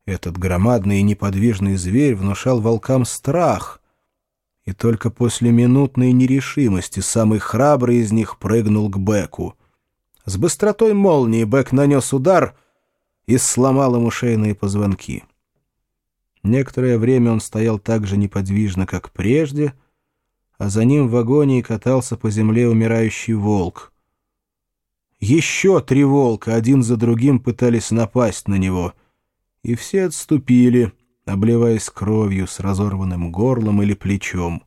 Этот громадный и неподвижный зверь внушал волкам страх, и только после минутной нерешимости самый храбрый из них прыгнул к Беку. С быстротой молнии Бек нанес удар и сломал ему шейные позвонки. Некоторое время он стоял так же неподвижно, как прежде, а за ним в агонии катался по земле умирающий волк. Еще 3 волка один за другим пытались напасть на него, и все отступили, обливаясь кровью с разорванным горлом или плечом.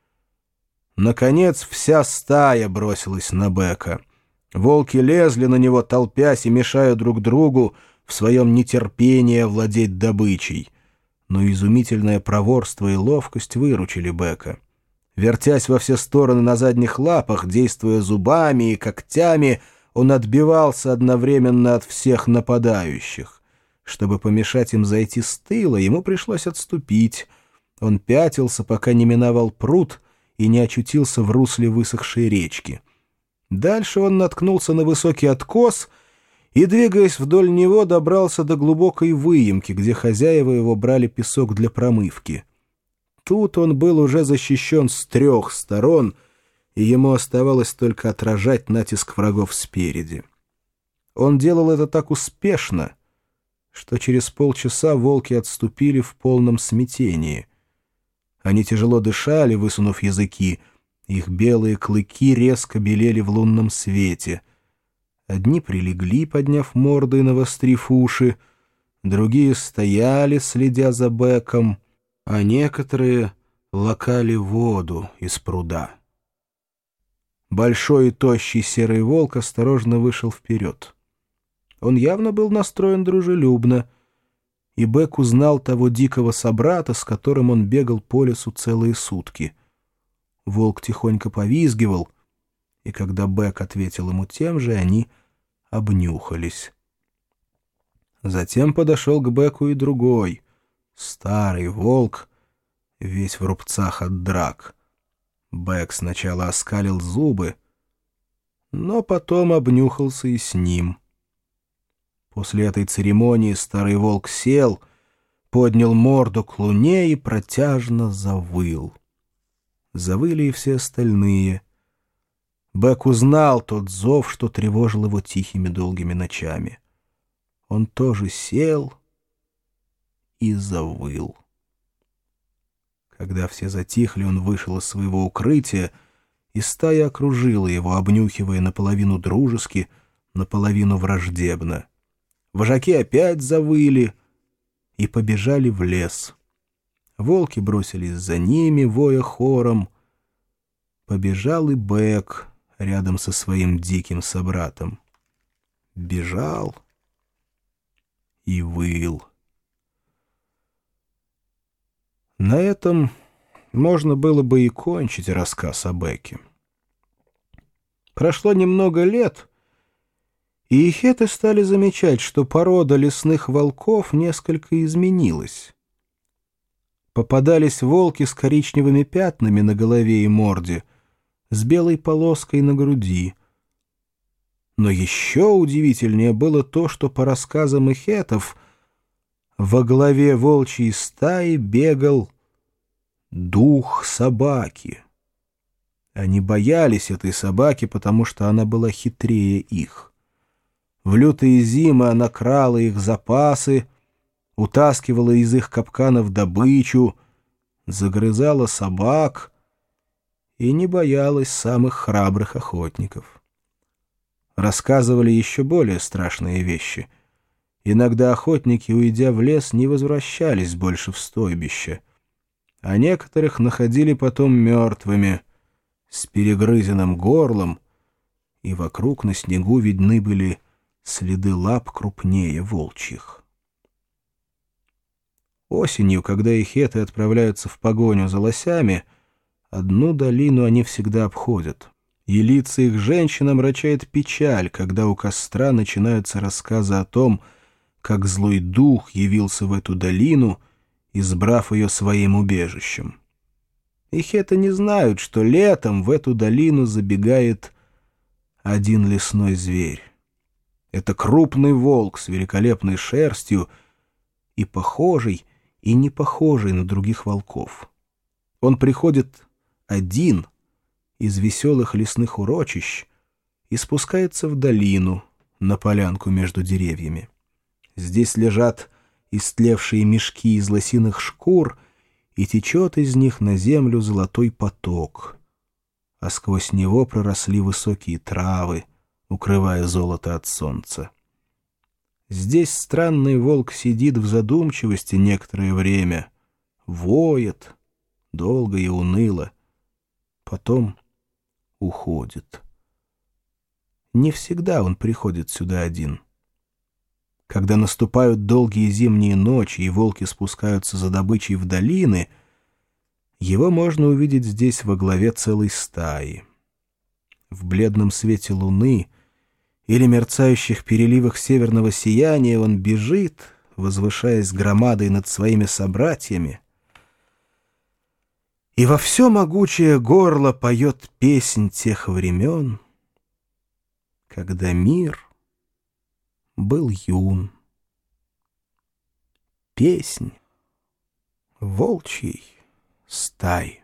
Наконец вся стая бросилась на Бека. Волки лезли на него, толпясь и мешая друг другу в своем нетерпении овладеть добычей. Но изумительное проворство и ловкость выручили Бека. Вертясь во все стороны на задних лапах, действуя зубами и когтями, он отбивался одновременно от всех нападающих. Чтобы помешать им зайти с тыла, ему пришлось отступить. Он пятился, пока не миновал пруд и не очутился в русле высохшей речки. Дальше он наткнулся на высокий откос и, двигаясь вдоль него, добрался до глубокой выемки, где хозяева его брали песок для промывки. Тут он был уже защищен с 3 сторон, и ему оставалось только отражать натиск врагов спереди. Он делал это так успешно, что через полчаса волки отступили в полном смятении. Они тяжело дышали, высунув языки, их белые клыки резко белели в лунном свете. Одни прилегли, подняв морды и навострив уши, другие стояли, следя за Беком, а некоторые лакали воду из пруда. Большой и тощий серый волк осторожно вышел вперед. Он явно был настроен дружелюбно, и Бек узнал того дикого собрата, с которым он бегал по лесу целые сутки. Волк тихонько повизгивал, и когда Бек ответил ему тем же, они обнюхались. Затем подошел к Беку и другой, старый волк, весь в рубцах от драк. Бек сначала оскалил зубы, но потом обнюхался и с ним. После этой церемонии старый волк сел, поднял морду к луне и протяжно завыл. Завыли и все остальные. Бек узнал тот зов, что тревожил его тихими долгими ночами. Он тоже сел и завыл. Когда все затихли, он вышел из своего укрытия, и стая окружила его, обнюхивая наполовину дружески, наполовину враждебно. Вожаки опять завыли и побежали в лес. Волки бросились за ними, воя хором. Побежал и Бек рядом со своим диким собратом. Бежал и выл. На этом можно было бы и кончить рассказ о Беке. Прошло немного лет, и ихеты стали замечать, что порода лесных волков несколько изменилась. Попадались волки с коричневыми пятнами на голове и морде, с белой полоской на груди. Но еще удивительнее было то, что по рассказам ихетов во главе волчьей стаи бегал дух собаки. Они боялись этой собаки, потому что она была хитрее их. В лютые зимы она крала их запасы, утаскивала из их капканов добычу, загрызала собак и не боялась самых храбрых охотников. Рассказывали еще более страшные вещи. Иногда охотники, уйдя в лес, не возвращались больше в стойбище, а некоторых находили потом мертвыми, с перегрызенным горлом, и вокруг на снегу видны были следы лап крупнее волчьих. Осенью, когда ихеты отправляются в погоню за лосями, одну долину они всегда обходят, и лица их женщин омрачает печаль, когда у костра начинаются рассказы о том, как злой дух явился в эту долину, избрав ее своим убежищем. Ихеты не знают, что летом в эту долину забегает один лесной зверь. Это крупный волк с великолепной шерстью и похожий, и не похожий на других волков. Он приходит один из веселых лесных урочищ и спускается в долину, на полянку между деревьями. Здесь лежат истлевшие мешки из лосиных шкур, и течет из них на землю золотой поток, а сквозь него проросли высокие травы, укрывая золото от солнца. Здесь странный волк сидит в задумчивости некоторое время, воет, долго и уныло, потом уходит. Не всегда он приходит сюда один. Когда наступают долгие зимние ночи и волки спускаются за добычей в долины, его можно увидеть здесь во главе целой стаи. В бледном свете луны или мерцающих переливах северного сияния он бежит, возвышаясь громадой над своими собратьями, и во все могучее горло поет песнь тех времен, когда мир был юн. Песнь волчьей стаи.